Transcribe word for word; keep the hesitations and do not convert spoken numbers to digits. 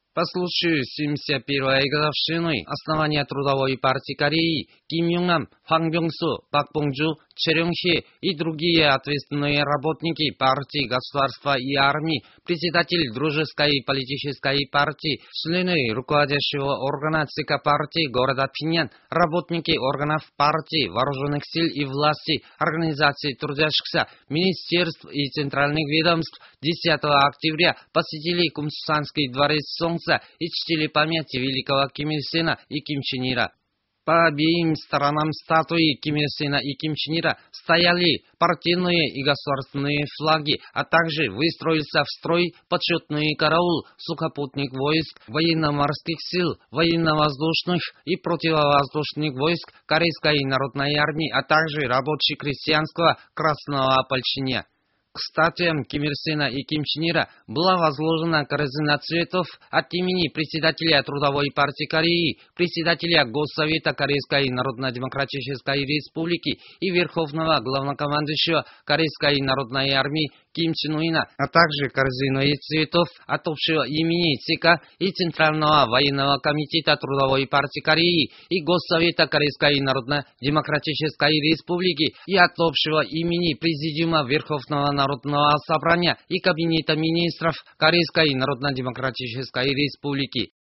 По случаю семьдесят первой годовщины основания Трудовой партии Кореи Ким Юнг-нам, Хван Бёng-су, Пак Бong-ju, Чэ Рёng-хе и другие ответственные работники партии, государства и армии, председатель Дружеской политической партии, члены руководящего органа ЦК партии города Пхеньян, работники органов партии, вооруженных сил и власти, организаций трудящихся, министерств и центральных ведомств десятого октября посетили Кумсусанский дворец Солнца и чтили память великого Ким Ир Сена и Ким Чен Ира. По обеим сторонам статуи Ким Ир Сена и Ким Чен Ира стояли партийные и государственные флаги, а также выстроился в строй почетный караул сухопутных войск, военно-морских сил, военно-воздушных и противовоздушных войск Корейской народной армии, а также рабоче-крестьянского красного ополчения. К статуям Ким Ир Сена и Ким Чен Ира была возложена корзина цветов от имени председателя Трудовой партии Кореи, председателя Госсовета Корейской Народно-Демократической Республики и Верховного Главнокомандующего Корейской Народной армии Ким Чен Уина, а также корзиной цветов от общего имени ЦК и Центрального военного комитета Трудовой партии Кореи и Госсовета Корейской Народно-Демократической Республики и от общего имени Президиума Верховного Народного собрания и Кабинета министров Корейской Народно-Демократической Республики.